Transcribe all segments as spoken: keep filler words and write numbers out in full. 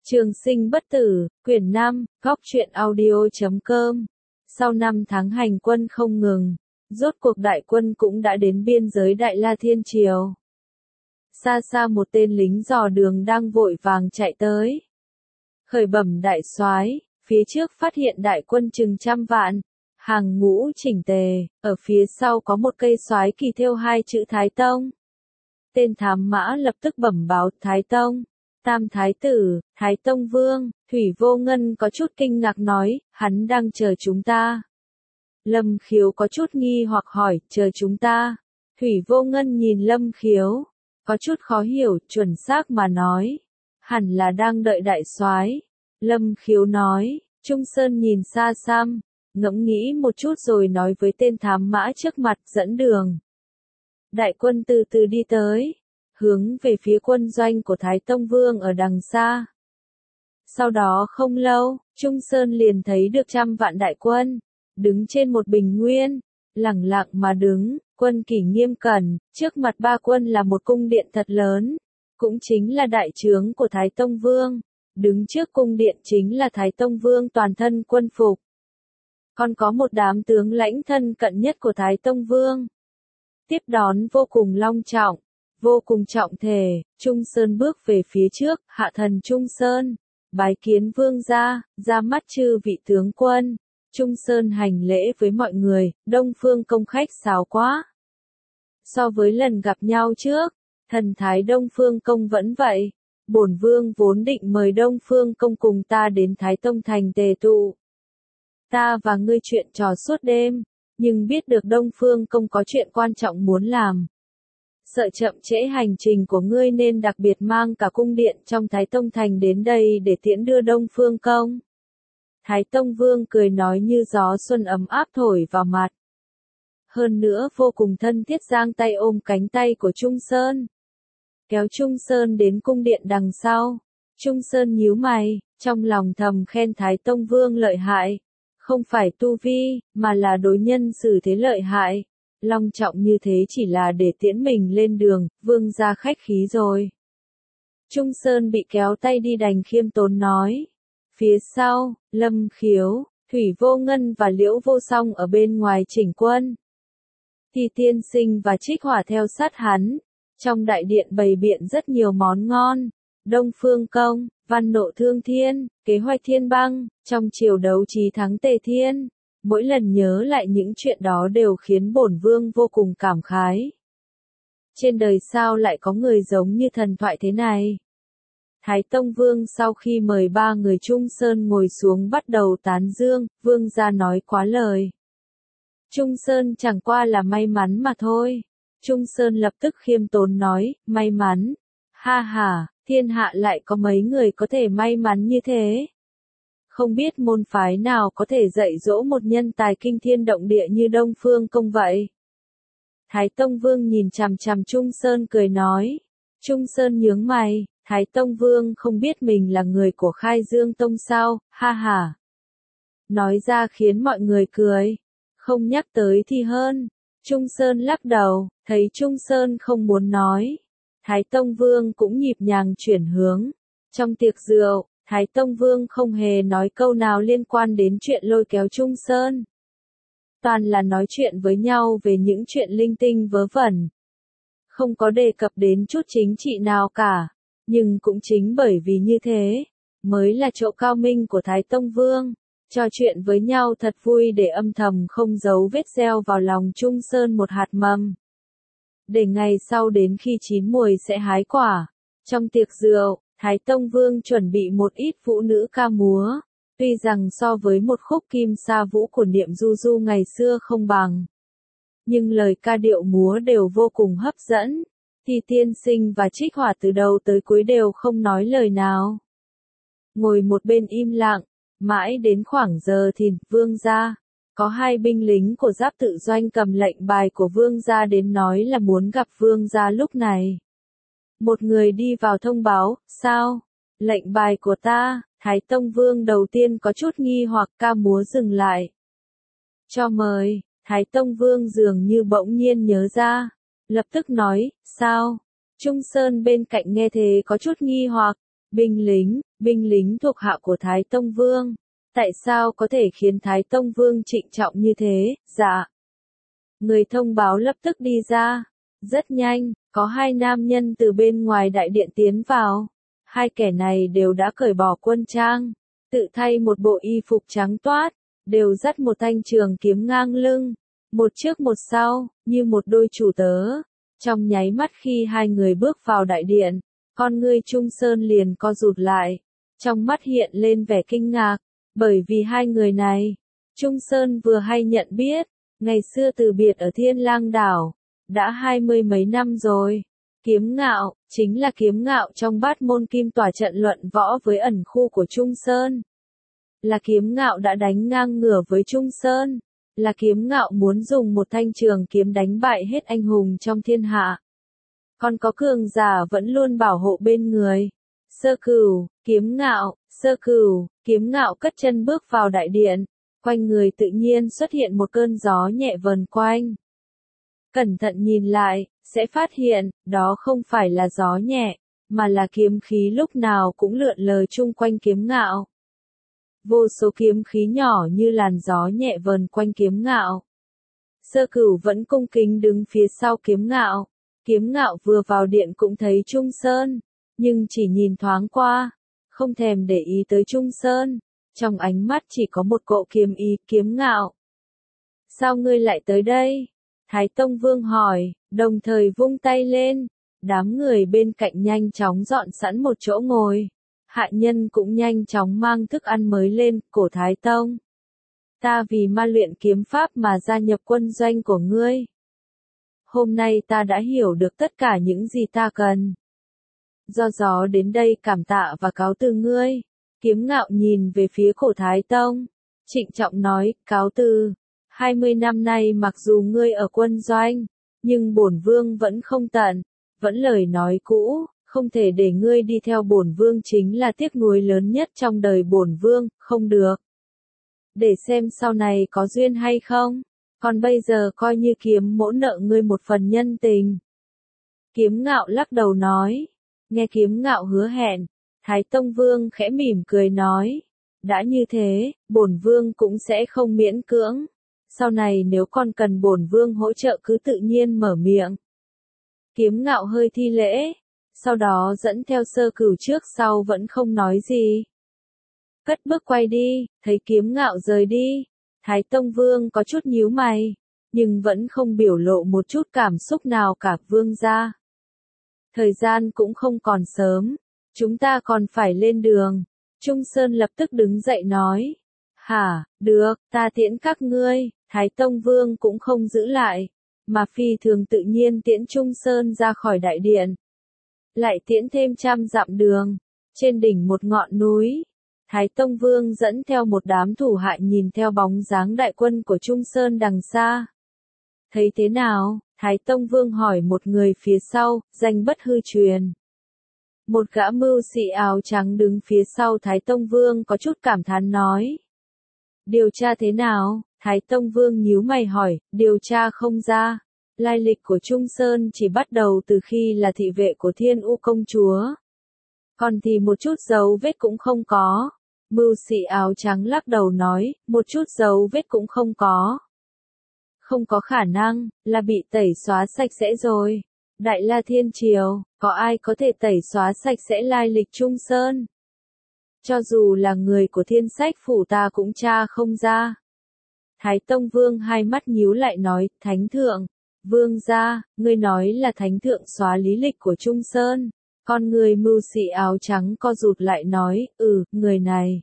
Trường sinh bất tử, quyển năm, góc truyện audio chấm com. Sau năm tháng hành quân không ngừng, rốt cuộc đại quân cũng đã đến biên giới Đại La Thiên Triều. Xa xa một tên lính dò đường đang vội vàng chạy tới. Khởi bẩm đại soái, phía trước phát hiện đại quân chừng trăm vạn, hàng ngũ chỉnh tề, ở phía sau có một cây soái kỳ thêu hai chữ Thái Tông. Tên thám mã lập tức bẩm báo Thái Tông. Tam Thái Tử, Thái Tông Vương, Thủy Vô Ngân có chút kinh ngạc nói, hắn đang chờ chúng ta. Lâm Khiếu có chút nghi hoặc hỏi, chờ chúng ta. Thủy Vô Ngân nhìn Lâm Khiếu, có chút khó hiểu, chuẩn xác mà nói. Hẳn là đang đợi đại soái. Lâm Khiếu nói, Trung Sơn nhìn xa xăm, ngẫm nghĩ một chút rồi nói với tên thám mã trước mặt dẫn đường. Đại quân từ từ đi tới, hướng về phía quân doanh của Thái Tông Vương ở đằng xa. Sau đó không lâu, Trung Sơn liền thấy được trăm vạn đại quân, đứng trên một bình nguyên, lẳng lặng mà đứng, quân kỷ nghiêm cẩn, trước mặt ba quân là một cung điện thật lớn, cũng chính là đại trướng của Thái Tông Vương, đứng trước cung điện chính là Thái Tông Vương toàn thân quân phục. Còn có một đám tướng lãnh thân cận nhất của Thái Tông Vương. Tiếp đón vô cùng long trọng. Vô cùng trọng thể, Trung Sơn bước về phía trước, hạ thần Trung Sơn, bái kiến vương gia, ra mắt chư vị tướng quân. Trung Sơn hành lễ với mọi người, Đông Phương Công khách sáo quá. So với lần gặp nhau trước, thần thái Đông Phương Công vẫn vậy. Bổn vương vốn định mời Đông Phương Công cùng ta đến Thái Tông Thành tề tụ. Ta và ngươi chuyện trò suốt đêm, nhưng biết được Đông Phương Công có chuyện quan trọng muốn làm. Sợ chậm trễ hành trình của ngươi nên đặc biệt mang cả cung điện trong Thái Tông Thành đến đây để tiễn đưa Đông Phương Công. Thái Tông Vương cười nói như gió xuân ấm áp thổi vào mặt. Hơn nữa vô cùng thân thiết giang tay ôm cánh tay của Trung Sơn. Kéo Trung Sơn đến cung điện đằng sau. Trung Sơn nhíu mày, trong lòng thầm khen Thái Tông Vương lợi hại. Không phải tu vi, mà là đối nhân xử thế lợi hại. Long trọng như thế chỉ là để tiễn mình lên đường, vương gia khách khí rồi. Trung Sơn bị kéo tay đi đành khiêm tốn nói. Phía sau, Lâm Khiếu, Thủy Vô Ngân và Liễu Vô Song ở bên ngoài chỉnh quân. Thì tiên sinh và Trích Hỏa theo sát hắn. Trong đại điện bày biện rất nhiều món ngon. Đông Phương Công, Văn Nộ Thương Thiên, Kế Hoạch Thiên Băng, trong triều đấu trí thắng Tề Thiên. Mỗi lần nhớ lại những chuyện đó đều khiến bổn vương vô cùng cảm khái. Trên đời sao lại có người giống như thần thoại thế này? Thái Tông Vương sau khi mời ba người Trung Sơn ngồi xuống bắt đầu tán dương, vương gia nói quá lời. Trung Sơn chẳng qua là may mắn mà thôi. Trung Sơn lập tức khiêm tốn nói, may mắn. Ha ha, thiên hạ lại có mấy người có thể may mắn như thế. Không biết môn phái nào có thể dạy dỗ một nhân tài kinh thiên động địa như Đông Phương Công vậy. Thái Tông Vương nhìn chằm chằm Trung Sơn cười nói. Trung Sơn nhướng mày, Thái Tông Vương không biết mình là người của Khai Dương Tông sao, ha ha. Nói ra khiến mọi người cười. Không nhắc tới thì hơn. Trung Sơn lắc đầu, thấy Trung Sơn không muốn nói. Thái Tông Vương cũng nhịp nhàng chuyển hướng. Trong tiệc rượu, Thái Tông Vương không hề nói câu nào liên quan đến chuyện lôi kéo Trung Sơn. Toàn là nói chuyện với nhau về những chuyện linh tinh vớ vẩn. Không có đề cập đến chút chính trị nào cả. Nhưng cũng chính bởi vì như thế, mới là chỗ cao minh của Thái Tông Vương. Trò chuyện với nhau thật vui để âm thầm không giấu vết gieo vào lòng Trung Sơn một hạt mầm. Để ngày sau đến khi chín muồi sẽ hái quả. Trong tiệc rượu, Thái Tông Vương chuẩn bị một ít vũ nữ ca múa, tuy rằng so với một khúc kim sa vũ của Niệm Du Du ngày xưa không bằng. Nhưng lời ca điệu múa đều vô cùng hấp dẫn, thì tiên sinh và Trích Hỏa từ đầu tới cuối đều không nói lời nào. Ngồi một bên im lặng, mãi đến khoảng giờ thìn, vương gia. Có hai binh lính của Giáp Tự Doanh cầm lệnh bài của vương gia đến nói là muốn gặp vương gia lúc này. Một người đi vào thông báo, sao? Lệnh bài của ta, Thái Tông Vương đầu tiên có chút nghi hoặc ca múa dừng lại. Cho mời, Thái Tông Vương dường như bỗng nhiên nhớ ra. Lập tức nói, sao? Trung Sơn bên cạnh nghe thế có chút nghi hoặc, Binh lính, binh lính thuộc hạ của Thái Tông Vương. Tại sao có thể khiến Thái Tông Vương trịnh trọng như thế? Dạ. Người thông báo lập tức đi ra. Rất nhanh, có hai nam nhân từ bên ngoài đại điện tiến vào. Hai kẻ này đều đã cởi bỏ quân trang, tự thay một bộ y phục trắng toát, đều dắt một thanh trường kiếm ngang lưng, một trước một sau, như một đôi chủ tớ. Trong nháy mắt khi hai người bước vào đại điện, con ngươi Trung Sơn liền co rụt lại, trong mắt hiện lên vẻ kinh ngạc, bởi vì hai người này, Trung Sơn vừa hay nhận biết, ngày xưa từ biệt ở Thiên Lang Đảo, đã hai mươi mấy năm rồi. Kiếm Ngạo, chính là Kiếm Ngạo trong Bát Môn Kim Tỏa trận luận võ với ẩn khu của Trung Sơn. Là Kiếm Ngạo đã đánh ngang ngửa với Trung Sơn. Là Kiếm Ngạo muốn dùng một thanh trường kiếm đánh bại hết anh hùng trong thiên hạ. Còn có cường giả vẫn luôn bảo hộ bên người. Sơ Cửu, Kiếm Ngạo, Sơ Cửu, Kiếm Ngạo cất chân bước vào đại điện. Quanh người tự nhiên xuất hiện một cơn gió nhẹ vần quanh. Cẩn thận nhìn lại, sẽ phát hiện, đó không phải là gió nhẹ, mà là kiếm khí lúc nào cũng lượn lờ chung quanh Kiếm Ngạo. Vô số kiếm khí nhỏ như làn gió nhẹ vần quanh Kiếm Ngạo. Sơ Cửu vẫn cung kính đứng phía sau Kiếm Ngạo. Kiếm Ngạo vừa vào điện cũng thấy Trung Sơn, nhưng chỉ nhìn thoáng qua, không thèm để ý tới Trung Sơn, trong ánh mắt chỉ có một cỗ kiếm ý. Kiếm Ngạo, sao ngươi lại tới đây? Thái Tông Vương hỏi, đồng thời vung tay lên, đám người bên cạnh nhanh chóng dọn sẵn một chỗ ngồi. Hạ nhân cũng nhanh chóng mang thức ăn mới lên. Cổ Thái Tông, ta vì ma luyện kiếm pháp mà gia nhập quân doanh của ngươi. Hôm nay ta đã hiểu được tất cả những gì ta cần. Do gió đến đây cảm tạ và cáo từ ngươi. Kiếm Ngạo nhìn về phía Cổ Thái Tông, trịnh trọng nói, cáo từ. Hai mươi năm nay mặc dù ngươi ở quân doanh, nhưng bổn vương vẫn không tận, vẫn lời nói cũ, không thể để ngươi đi theo bổn vương chính là tiếc nuối lớn nhất trong đời bổn vương, không được. Để xem sau này có duyên hay không, còn bây giờ coi như Kiếm mỗ nợ ngươi một phần nhân tình. Kiếm Ngạo lắc đầu nói, nghe Kiếm Ngạo hứa hẹn, Thái Tông Vương khẽ mỉm cười nói, đã như thế, bổn vương cũng sẽ không miễn cưỡng. Sau này nếu con cần bổn vương hỗ trợ cứ tự nhiên mở miệng. Kiếm Ngạo hơi thi lễ, sau đó dẫn theo Sơ Cửu trước sau vẫn không nói gì. Cất bước quay đi, thấy Kiếm Ngạo rời đi, Thái Tông Vương có chút nhíu mày, nhưng vẫn không biểu lộ một chút cảm xúc nào cả. Vương gia, thời gian cũng không còn sớm, chúng ta còn phải lên đường. Trung Sơn lập tức đứng dậy nói, hả, được, ta tiễn các ngươi. Thái Tông Vương cũng không giữ lại, mà phi thường tự nhiên tiễn Trung Sơn ra khỏi đại điện. Lại tiễn thêm trăm dặm đường, trên đỉnh một ngọn núi, Thái Tông Vương dẫn theo một đám thủ hạ nhìn theo bóng dáng đại quân của Trung Sơn đằng xa. Thấy thế nào? Thái Tông Vương hỏi một người phía sau, danh bất hư truyền. Một gã mưu sĩ áo trắng đứng phía sau Thái Tông Vương có chút cảm thán nói. Điều tra thế nào? Thái Tông Vương nhíu mày hỏi, điều tra không ra. Lai lịch của Trung Sơn chỉ bắt đầu từ khi là thị vệ của Thiên U công chúa. Còn thì một chút dấu vết cũng không có. Mưu sĩ áo trắng lắc đầu nói, một chút dấu vết cũng không có. Không có khả năng, là bị tẩy xóa sạch sẽ rồi. Đại La Thiên Triều, có ai có thể tẩy xóa sạch sẽ lai lịch Trung Sơn? Cho dù là người của Thiên Sách phủ ta cũng tra không ra. Thái Tông Vương hai mắt nhíu lại nói, Thánh Thượng, Vương gia, ngươi nói là Thánh Thượng xóa lý lịch của Trung Sơn. Con người mưu sĩ áo trắng co rụt lại nói, ừ, người này.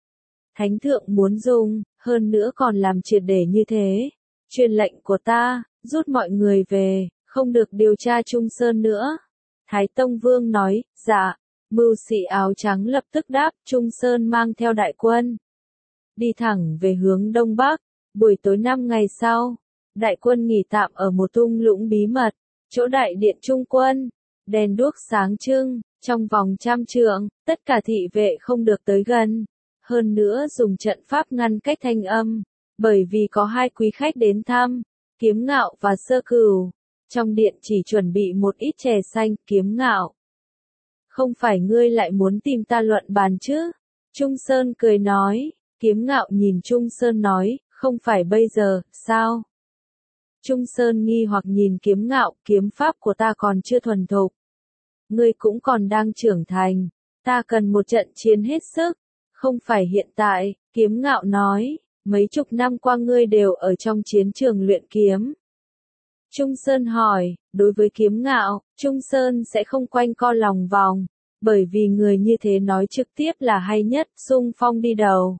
Thánh Thượng muốn dùng, hơn nữa còn làm triệt để như thế. Truyền lệnh của ta, rút mọi người về, không được điều tra Trung Sơn nữa. Thái Tông Vương nói, dạ. Mưu sĩ áo trắng lập tức đáp, Trung Sơn mang theo đại quân. Đi thẳng về hướng Đông Bắc. Buổi tối năm ngày sau, đại quân nghỉ tạm ở một thung lũng bí mật, chỗ đại điện trung quân, đèn đuốc sáng trưng, trong vòng trăm trượng, tất cả thị vệ không được tới gần, hơn nữa dùng trận pháp ngăn cách thanh âm, bởi vì có hai quý khách đến thăm, Kiếm Ngạo và Sơ Cửu. Trong điện chỉ chuẩn bị một ít chè xanh. Kiếm Ngạo Không phải ngươi lại muốn tìm ta luận bàn chứ? Trung Sơn cười nói. Kiếm Ngạo nhìn Trung Sơn nói, không phải bây giờ, sao? Trung Sơn nghi hoặc nhìn Kiếm Ngạo, kiếm pháp của ta còn chưa thuần thục. Ngươi cũng còn đang trưởng thành, ta cần một trận chiến hết sức. Không phải hiện tại, Kiếm Ngạo nói, mấy chục năm qua ngươi đều ở trong chiến trường luyện kiếm. Trung Sơn hỏi, đối với Kiếm Ngạo, Trung Sơn sẽ không quanh co lòng vòng, bởi vì người như thế nói trực tiếp là hay nhất, xung phong đi đầu.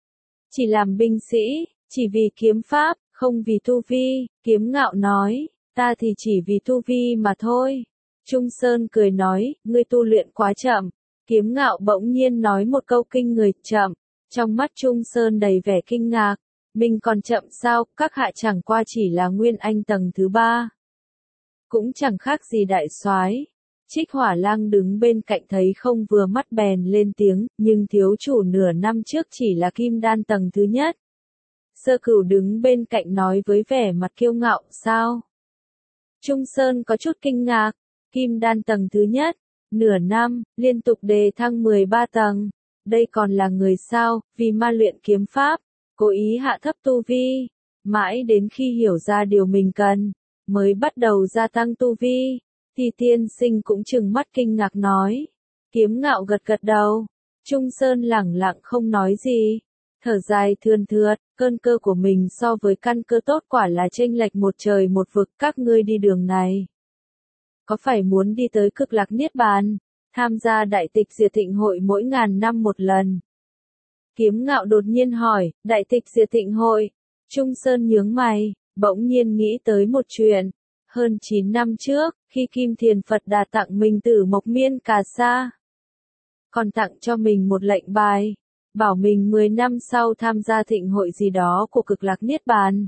Chỉ làm binh sĩ, chỉ vì kiếm pháp, không vì tu vi, Kiếm Ngạo nói, ta thì chỉ vì tu vi mà thôi. Trung Sơn cười nói, ngươi tu luyện quá chậm. Kiếm Ngạo bỗng nhiên nói một câu kinh người, chậm. Trong mắt Trung Sơn đầy vẻ kinh ngạc. Mình còn chậm sao, các hạ chẳng qua chỉ là nguyên anh tầng thứ ba. Cũng chẳng khác gì đại soái. Trích Hỏa Lang đứng bên cạnh thấy không vừa mắt bèn lên tiếng, nhưng thiếu chủ nửa năm trước chỉ là kim đan tầng thứ nhất. Sơ Cửu đứng bên cạnh nói với vẻ mặt kiêu ngạo, sao? Trung Sơn có chút kinh ngạc, kim đan tầng thứ nhất, nửa năm, liên tục đề thăng mười ba tầng. Đây còn là người sao, vì ma luyện kiếm pháp, cố ý hạ thấp tu vi, mãi đến khi hiểu ra điều mình cần, mới bắt đầu gia tăng tu vi. Thì tiên sinh cũng trừng mắt kinh ngạc nói. Kiếm Ngạo gật gật đầu. Trung Sơn lẳng lặng không nói gì. Thở dài thườn thượt, cơn cơ của mình so với căn cơ tốt quả là chênh lệch một trời một vực. Các ngươi đi đường này, có phải muốn đi tới Cực Lạc Niết Bàn, tham gia đại tịch diệt thịnh hội mỗi ngàn năm một lần? Kiếm Ngạo đột nhiên hỏi, đại tịch diệt thịnh hội. Trung Sơn nhướng mày, bỗng nhiên nghĩ tới một chuyện. Hơn chín năm trước, khi Kim Thiền Phật Đà tặng mình Tử Mộc Miên Cà Sa, còn tặng cho mình một lệnh bài, bảo mình mười năm sau tham gia thịnh hội gì đó của Cực Lạc Niết Bàn.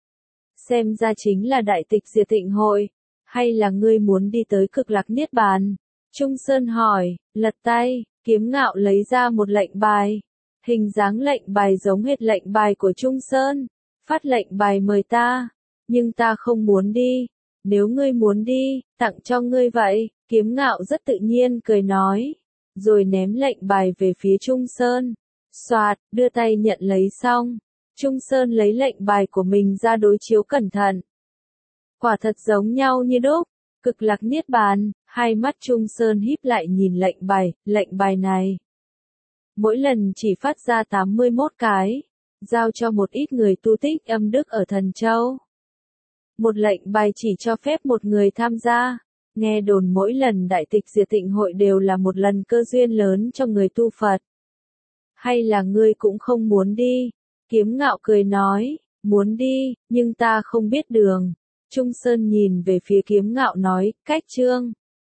Xem ra chính là đại tịch diệt thịnh hội, hay là ngươi muốn đi tới Cực Lạc Niết Bàn? Trung Sơn hỏi, lật tay, Kiếm Ngạo lấy ra một lệnh bài. Hình dáng lệnh bài giống hệt lệnh bài của Trung Sơn. Phát lệnh bài mời ta, nhưng ta không muốn đi. Nếu ngươi muốn đi, tặng cho ngươi vậy. Kiếm Ngạo rất tự nhiên cười nói, rồi ném lệnh bài về phía Trung Sơn. Soạt, đưa tay nhận lấy xong. Trung Sơn lấy lệnh bài của mình ra đối chiếu cẩn thận. Quả thật giống nhau như đúc. Cực Lạc Niết Bàn. Hai mắt Trung Sơn híp lại nhìn lệnh bài. Lệnh bài này, mỗi lần chỉ phát ra tám mươi mốt cái. Giao cho một ít người tu tích âm đức ở Thần Châu. Một lệnh bài chỉ cho phép một người tham gia. Nghe đồn mỗi lần đại tịch diệt thịnh hội đều là một lần cơ duyên lớn cho người tu Phật. Hay là ngươi cũng không muốn đi? Kiếm Ngạo cười nói, muốn đi, nhưng ta không biết đường. Trung Sơn nhìn về phía Kiếm Ngạo nói, cách chương.